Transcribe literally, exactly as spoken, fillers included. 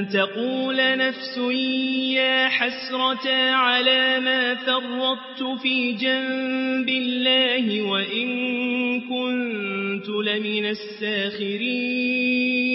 تقول نفس يا حسرة على ما فرطت في جنب الله وإن كنت لمن الساخرين